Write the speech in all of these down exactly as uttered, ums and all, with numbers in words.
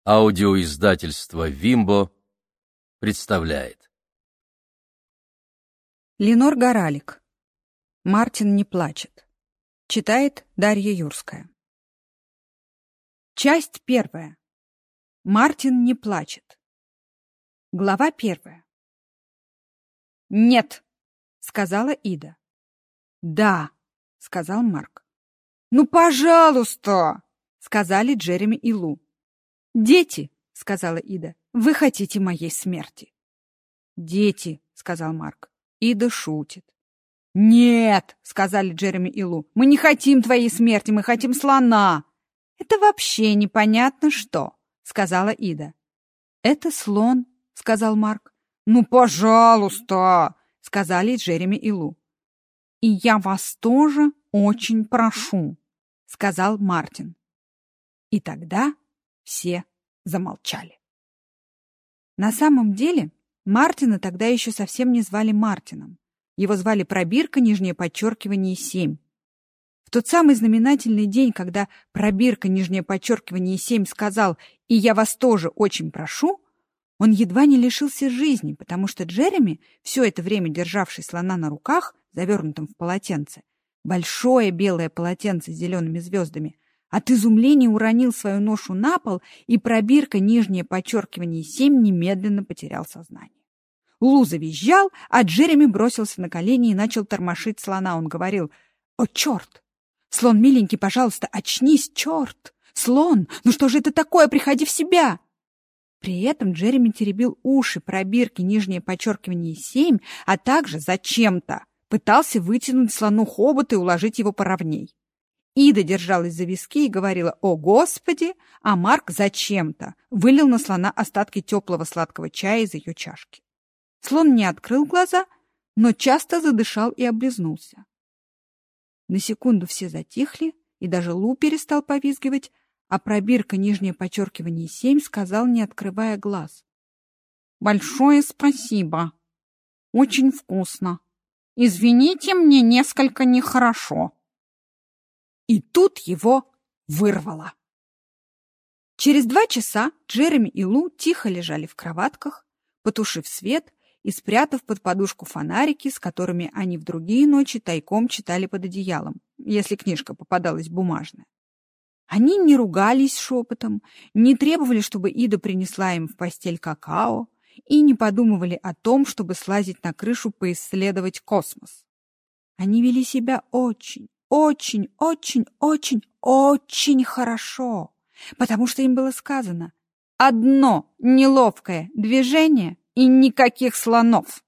Аудиоиздательство «Вимбо» представляет. Ленор Горалик. Мартин не плачет. Читает Дарья Юрская. Часть первая. Мартин не плачет. Глава первая. «Нет», — сказала Ида. «Да», — сказал Марк. «Ну, пожалуйста», — сказали Джереми и Лу. «Дети», — сказала Ида, — «вы хотите моей смерти». «Дети», — сказал Марк. Ида шутит. «Нет», — сказали Джереми и Лу, — «мы не хотим твоей смерти, мы хотим слона». «Это вообще непонятно что», — сказала Ида. «Это слон», — сказал Марк. «Ну, пожалуйста», — сказали Джереми и Лу. «И я вас тоже очень прошу», — сказал Мартин. И тогда все замолчали. На самом деле Мартина тогда еще совсем не звали Мартином. Его звали Пробирка, нижнее подчеркивание, семь. В тот самый знаменательный день, когда Пробирка, нижнее подчеркивание, семь сказал «И я вас тоже очень прошу», он едва не лишился жизни, потому что Джереми, все это время державший слона на руках, завернутом в полотенце, большое белое полотенце с зелеными звездами, от изумления уронил свою ношу на пол, и Пробирка, нижнее подчеркивание, семь, немедленно потерял сознание. Лу завизжал, а Джереми бросился на колени и начал тормошить слона. Он говорил: «О, черт! Слон миленький, пожалуйста, очнись, черт! Слон, ну что же это такое? Приходи в себя!» При этом Джереми теребил уши Пробирки, нижнее подчеркивание, семь, а также зачем-то пытался вытянуть слону хобот и уложить его поровней. Ида держалась за виски и говорила «О, Господи!», а Марк зачем-то вылил на слона остатки теплого сладкого чая из ее чашки. Слон не открыл глаза, но часто задышал и облизнулся. На секунду все затихли, и даже Лу перестал повизгивать, а Пробирка, нижнее подчеркивание, семь, сказал, не открывая глаз: «Большое спасибо. Очень вкусно. Извините, мне несколько нехорошо». И тут его вырвало. Через два часа Джереми и Лу тихо лежали в кроватках, потушив свет и спрятав под подушку фонарики, с которыми они в другие ночи тайком читали под одеялом, если книжка попадалась бумажная. Они не ругались шепотом, не требовали, чтобы Ида принесла им в постель какао, и не подумывали о том, чтобы слазить на крышу поисследовать космос. Они вели себя очень, очень, очень, очень, очень хорошо, потому что им было сказано: одно неловкое движение и никаких слонов.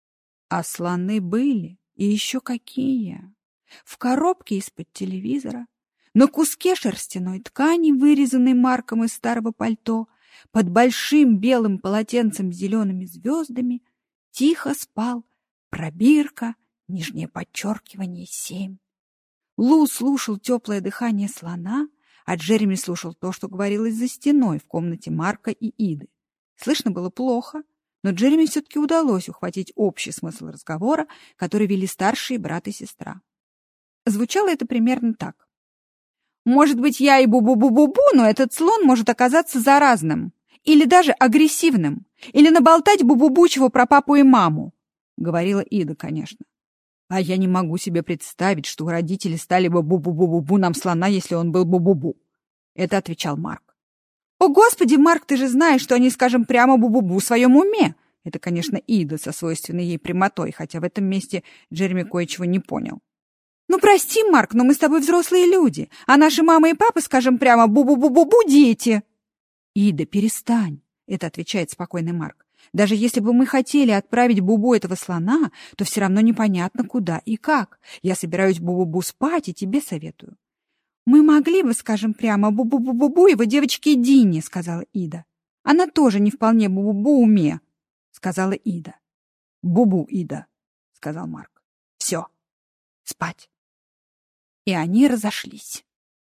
А слоны были, и еще какие! В коробке из-под телевизора, на куске шерстяной ткани, вырезанной Марком из старого пальто, под большим белым полотенцем с зелеными звездами, тихо спал Пробирка, нижнее подчеркивание, семь. Лу слушал теплое дыхание слона, а Джереми слушал то, что говорилось за стеной в комнате Марка и Иды. Слышно было плохо, но Джереми все-таки удалось ухватить общий смысл разговора, который вели старшие брат и сестра. Звучало это примерно так: «Может быть, я и бу-бу-бу-бу-бу, но этот слон может оказаться заразным, или даже агрессивным, или наболтать бу-бу-бу-чего про папу и маму», — говорила Ида, конечно. «А я не могу себе представить, что родители стали бы бу-бу-бу-бу-бу нам слона, если он был бу-бу-бу», — это отвечал Марк. «О, Господи, Марк, ты же знаешь, что они, скажем, прямо бу-бу-бу в своем уме». Это, конечно, Ида со свойственной ей прямотой, хотя в этом месте Джереми кое-чего не понял. «Ну, прости, Марк, но мы с тобой взрослые люди, а наши мама и папа, скажем прямо, бу-бу-бу-бу-бу дети». «Ида, перестань», — это отвечает спокойный Марк. «Даже если бы мы хотели отправить Бубу этого слона, то все равно непонятно, куда и как. Я собираюсь Бу-Бу-Бу спать и тебе советую». «Мы могли бы, скажем прямо, Бу-Бу-Бу-Бу его девочке Дине», — сказала Ида. «Она тоже не вполне Бу-Бу-Бу уме», — сказала Ида. «Бу-Бу, Ида», — сказал Марк. «Все, спать». И они разошлись.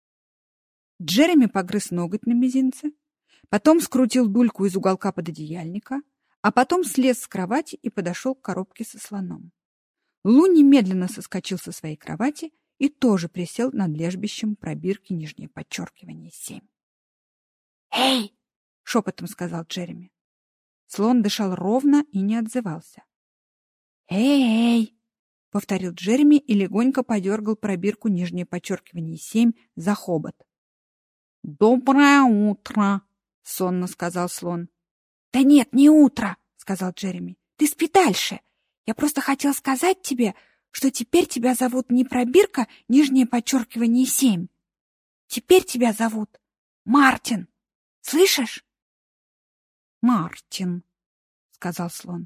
Джереми погрыз ноготь на мизинце, потом скрутил дульку из уголка пододеяльника, а потом слез с кровати и подошел к коробке со слоном. Лу немедленно соскочил со своей кровати и тоже присел над лежбищем Пробирки, нижнее подчеркивание, семь. «Эй!» шепотом сказал Джереми. Слон дышал ровно и не отзывался. «Эй!» — повторил Джереми и легонько подергал пробирку нижнее подчеркивание семь за хобот. «Доброе утро!» — сонно сказал слон. «Да нет, не утро!» — сказал Джереми. «Ты спи дальше. Я просто хотел сказать тебе, что теперь тебя зовут не пробирка нижнее подчеркивание семь. Теперь тебя зовут Мартин. Слышишь?» «Мартин», — сказал слон.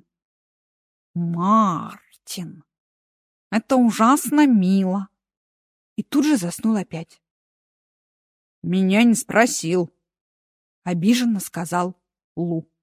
«Мартин. Это ужасно мило». И тут же заснул опять. «Меня не спросил», — обиженно сказал Лу.